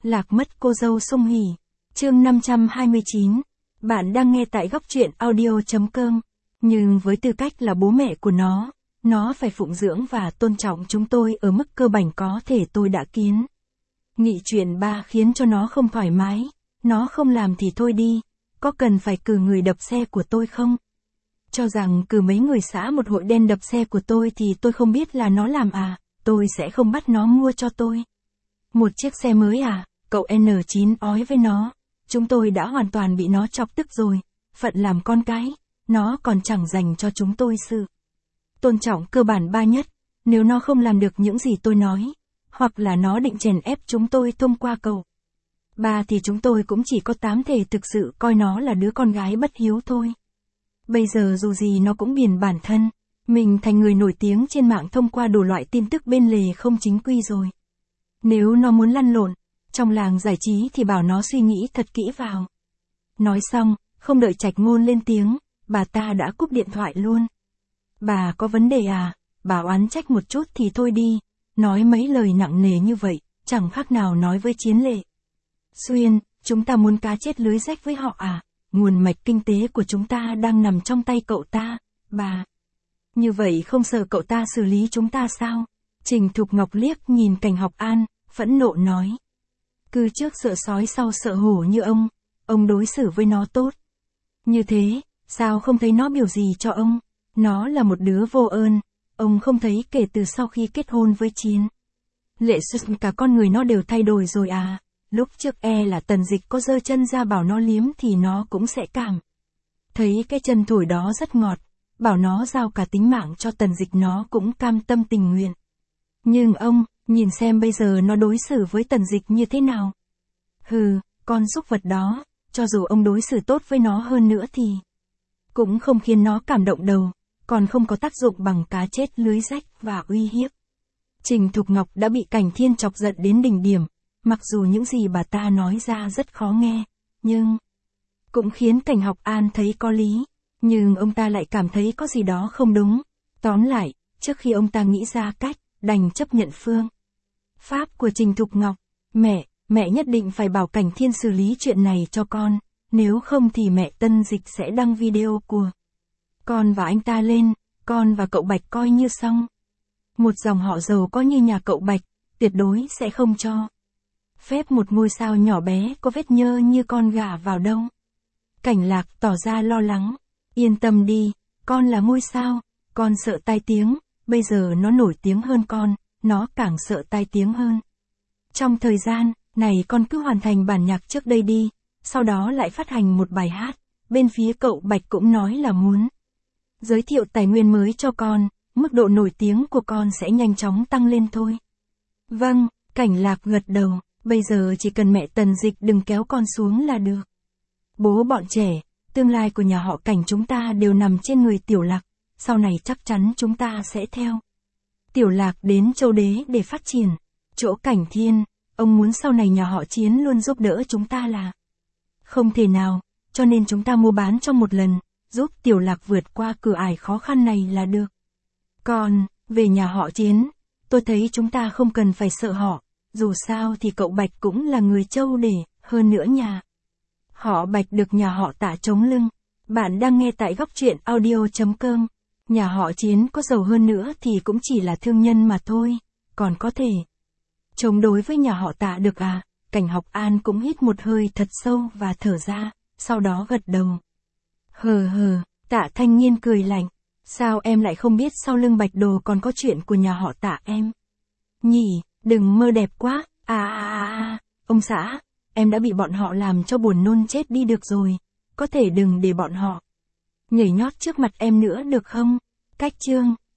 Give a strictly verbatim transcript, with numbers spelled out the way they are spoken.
Lạc mất cô dâu Song Hỷ. Chương năm trăm hai mươi chín. Bạn đang nghe tại góc truyện audio chấm com. Nhưng với tư cách là bố mẹ của nó, nó phải phụng dưỡng và tôn trọng chúng tôi ở mức cơ bản có thể tôi đã kiến. Nghị chuyện ba khiến cho nó không thoải mái. Nó không làm thì thôi đi. Có cần phải cử người đập xe của tôi không? Cho rằng cử mấy người xã một hội đen đập xe của tôi thì tôi không biết là nó làm à, tôi sẽ không bắt nó mua cho tôi. Một chiếc xe mới à, cậu en chín ói với nó. Chúng tôi đã hoàn toàn bị nó chọc tức rồi, phận làm con cái, nó còn chẳng dành cho chúng tôi sự tôn trọng cơ bản ba nhất, nếu nó không làm được những gì tôi nói, hoặc là nó định chèn ép chúng tôi thông qua cậu ba thì chúng tôi cũng chỉ có tám thể thực sự coi nó là đứa con gái bất hiếu thôi. Bây giờ dù gì nó cũng biển bản thân, mình thành người nổi tiếng trên mạng thông qua đủ loại tin tức bên lề không chính quy rồi. Nếu nó muốn lăn lộn trong làng giải trí thì bảo nó suy nghĩ thật kỹ vào. Nói xong, không đợi Trạch Ngôn lên tiếng, bà ta đã cúp điện thoại luôn. Bà có vấn đề à, bà oán trách một chút thì thôi đi, nói mấy lời nặng nề như vậy, chẳng khác nào nói với Chiến Lệ Xuyên, chúng ta muốn cá chết lưới rách với họ à, nguồn mạch kinh tế của chúng ta đang nằm trong tay cậu ta, bà. Như vậy không sợ cậu ta xử lý chúng ta sao? Trình Thục Ngọc liếc nhìn Cảnh Học An, phẫn nộ nói. Cứ trước sợ sói sau sợ hổ như ông, ông đối xử với nó tốt. Như thế, sao không thấy nó biểu gì cho ông? Nó là một đứa vô ơn, ông không thấy kể từ sau khi kết hôn với Chiến Lệ Xuyên cả con người nó đều thay đổi rồi à? Lúc trước e là Tần Dịch có giơ chân ra bảo nó liếm thì nó cũng sẽ cảm thấy cái chân thổi đó rất ngọt, bảo nó giao cả tính mạng cho Tần Dịch nó cũng cam tâm tình nguyện. Nhưng ông, nhìn xem bây giờ nó đối xử với Tần Dịch như thế nào. Hừ, con súc vật đó, cho dù ông đối xử tốt với nó hơn nữa thì cũng không khiến nó cảm động đầu, còn không có tác dụng bằng cá chết lưới rách và uy hiếp. Trình Thục Ngọc đã bị Cảnh Thiên chọc giận đến đỉnh điểm, mặc dù những gì bà ta nói ra rất khó nghe, nhưng cũng khiến Cảnh Học An thấy có lý, nhưng ông ta lại cảm thấy có gì đó không đúng. Tóm lại, trước khi ông ta nghĩ ra cách, đành chấp nhận phương pháp của Trình Thục Ngọc. Mẹ, mẹ nhất định phải bảo Cảnh Thiên xử lý chuyện này cho con, nếu không thì mẹ Tân Dịch sẽ đăng video của con và anh ta lên, con và cậu Bạch coi như xong. Một dòng họ giàu có như nhà cậu Bạch, tuyệt đối sẽ không cho phép một ngôi sao nhỏ bé có vết nhơ như con gả vào đâu. Cảnh Lạc tỏ ra lo lắng. Yên tâm đi, con là ngôi sao, con sợ tai tiếng, bây giờ nó nổi tiếng hơn con, nó càng sợ tai tiếng hơn. Trong thời gian này con cứ hoàn thành bản nhạc trước đây đi, sau đó lại phát hành một bài hát, bên phía cậu Bạch cũng nói là muốn giới thiệu tài nguyên mới cho con, mức độ nổi tiếng của con sẽ nhanh chóng tăng lên thôi. Vâng, Cảnh Lạc gật đầu, bây giờ chỉ cần mẹ Tần Dịch đừng kéo con xuống là được. Bố bọn trẻ, tương lai của nhà họ Cảnh chúng ta đều nằm trên người Tiểu Lạc, sau này chắc chắn chúng ta sẽ theo Tiểu Lạc đến Châu Đế để phát triển. Chỗ Cảnh Thiên, ông muốn sau này nhà họ Chiến luôn giúp đỡ chúng ta là không thể nào, cho nên chúng ta mua bán trong một lần, giúp Tiểu Lạc vượt qua cửa ải khó khăn này là được. Còn, về nhà họ Chiến, tôi thấy chúng ta không cần phải sợ họ, dù sao thì cậu Bạch cũng là người Châu Đế, hơn nữa nhà họ Bạch được nhà họ Tạ chống lưng. Bạn đang nghe tại góc truyện audio chấm com. Nhà họ Chiến có giàu hơn nữa thì cũng chỉ là thương nhân mà thôi, còn có thể chống đối với nhà họ Tạ được à? Cảnh Học An cũng hít một hơi thật sâu và thở ra, sau đó gật đầu. Hờ hờ, Tạ Thanh Nhiên cười lạnh. Sao em lại không biết sau lưng Bạch Đồ còn có chuyện của nhà họ Tạ em? Nhỉ, đừng mơ đẹp quá, à à à à, ông xã, em đã bị bọn họ làm cho buồn nôn chết đi được rồi, có thể đừng để bọn họ nhảy nhót trước mặt em nữa được không? Cách chương